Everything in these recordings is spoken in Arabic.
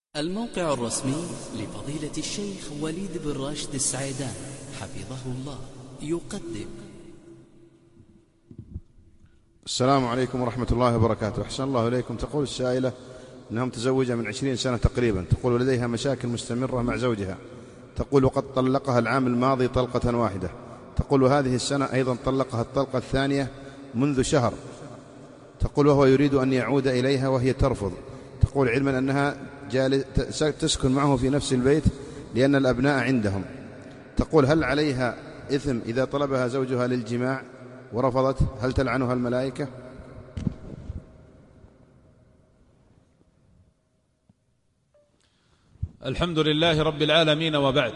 الموقع الرسمي لفضيلة الشيخ وليد بن راشد السعيدان حفظه الله يقدم. السلام عليكم ورحمة الله وبركاته. أحسن الله إليكم. تقول السائلة أنها متزوجة من 20 سنة تقريبا، تقول لديها مشاكل مستمرة مع زوجها، تقول وقد طلقها العام الماضي طلقة واحدة، تقول وهذه السنة أيضا طلقها الطلقة الثانية منذ شهر، تقول وهو يريد أن يعود إليها وهي ترفض، تقول علما أنها تسكن معه في نفس البيت لأن الأبناء عندهم، تقول هل عليها إثم إذا طلبها زوجها للجماع ورفضت؟ هل تلعنها الملائكة؟ الحمد لله رب العالمين، وبعد.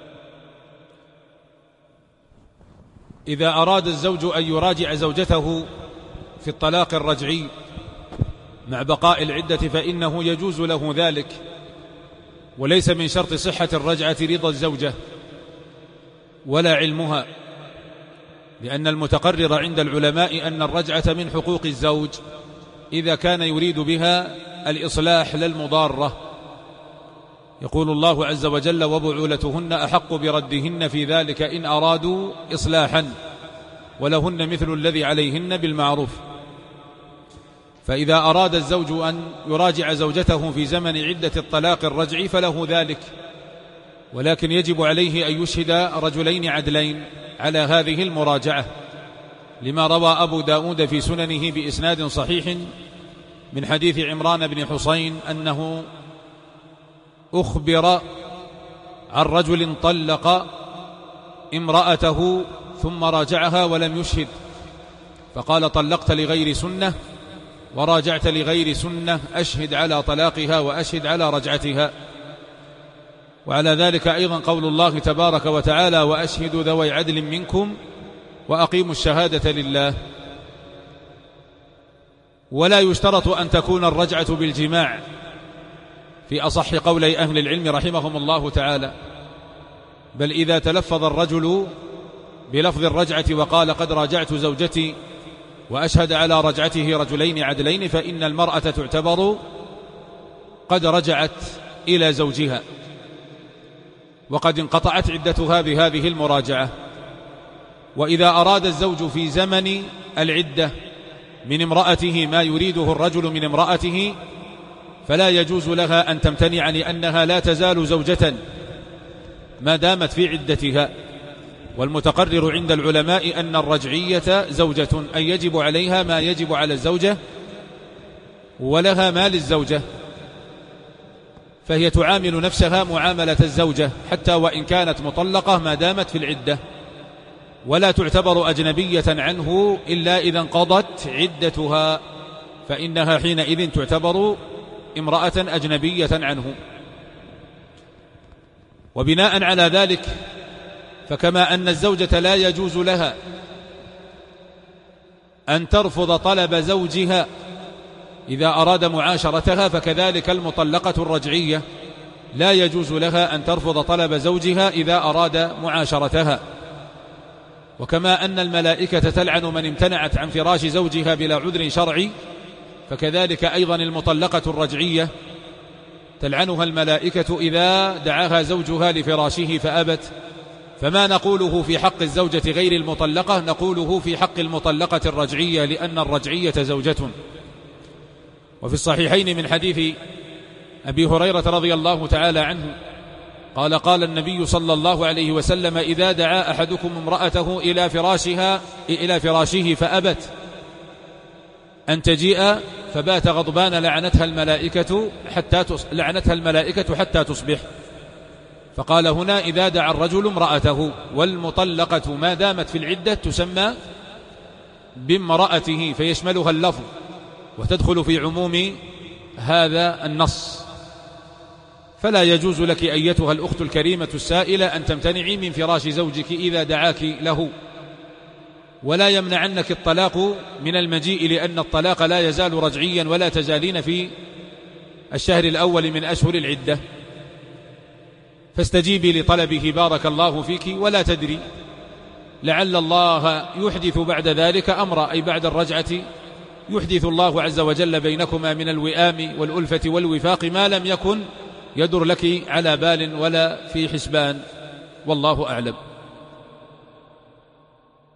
إذا أراد الزوج أن يراجع زوجته في الطلاق الرجعي مع بقاء العدة فإنه يجوز له ذلك، وليس من شرط صحة الرجعة رضا الزوجة ولا علمها، لأن المتقرر عند العلماء أن الرجعة من حقوق الزوج إذا كان يريد بها الإصلاح لا المضارة. يقول الله عز وجل وبعولتهن أحق بردهن في ذلك إن أرادوا إصلاحا ولهن مثل الذي عليهن بالمعروف. فإذا أراد الزوج أن يراجع زوجته في زمن عدة الطلاق الرجعي فله ذلك، ولكن يجب عليه أن يشهد رجلين عدلين على هذه المراجعة، لما روى أبو داود في سننه بإسناد صحيح من حديث عمران بن حسين أنه أخبر عن رجل طلق امرأته ثم راجعها ولم يشهد، فقال طلقت لغير سنة وراجعت لغير سنة، أشهد على طلاقها وأشهد على رجعتها. وعلى ذلك أيضا قول الله تبارك وتعالى وأشهدوا ذوي عدل منكم وأقيموا الشهادة لله. ولا يشترط أن تكون الرجعة بالجماع في أصح قولي أهل العلم رحمهم الله تعالى، بل إذا تلفظ الرجل بلفظ الرجعة وقال قد راجعت زوجتي وأشهد على رجعته رجلين عدلين فإن المرأة تعتبر قد رجعت إلى زوجها وقد انقطعت عدتها بهذه المراجعة. وإذا أراد الزوج في زمن العدة من امرأته ما يريده الرجل من امرأته فلا يجوز لها أن تمتنع، لأنها لا تزال زوجة ما دامت في عدتها. والمتقرر عند العلماء أن الرجعية زوجة، أن يجب عليها ما يجب على الزوجة ولها ما للزوجة، فهي تعامل نفسها معاملة الزوجة حتى وإن كانت مطلقة ما دامت في العدة، ولا تعتبر أجنبية عنه إلا إذا انقضت عدتها، فإنها حينئذ تعتبر امرأة أجنبية عنه. وبناء على ذلك فكما أن الزوجة لا يجوز لها أن ترفض طلب زوجها إذا أراد معاشرتها، فكذلك المطلقة الرجعية لا يجوز لها أن ترفض طلب زوجها إذا أراد معاشرتها. وكما أن الملائكة تلعن من امتنعت عن فراش زوجها بلا عذر شرعي، فكذلك أيضا المطلقة الرجعية تلعنها الملائكة إذا دعاها زوجها لفراشه فأبت. فما نقوله في حق الزوجة غير المطلقة نقوله في حق المطلقة الرجعية، لأن الرجعية زوجة. وفي الصحيحين من حديث أبي هريرة رضي الله تعالى عنه قال قال النبي صلى الله عليه وسلم إذا دعا أحدكم امرأته إلى فراشه فأبت أن تجيء فبات غضبان لعنتها الملائكة حتى تصبح. فقال هنا إذا دعا الرجل امرأته، والمطلقة ما دامت في العدة تسمى بامرأته فيشملها اللفظ وتدخل في عموم هذا النص. فلا يجوز لك أيتها الأخت الكريمة السائلة أن تمتنعي من فراش زوجك إذا دعاك له، ولا يمنعنك الطلاق من المجيء، لأن الطلاق لا يزال رجعيا ولا تزالين في الشهر الأول من أشهر العدة. فاستجيبي لطلبه بارك الله فيك، ولا تدري لعل الله يحدث بعد ذلك أمر، أي بعد الرجعة يحدث الله عز وجل بينكما من الوئام والألفة والوفاق ما لم يكن يدر لك على بال ولا في حسبان، والله أعلم.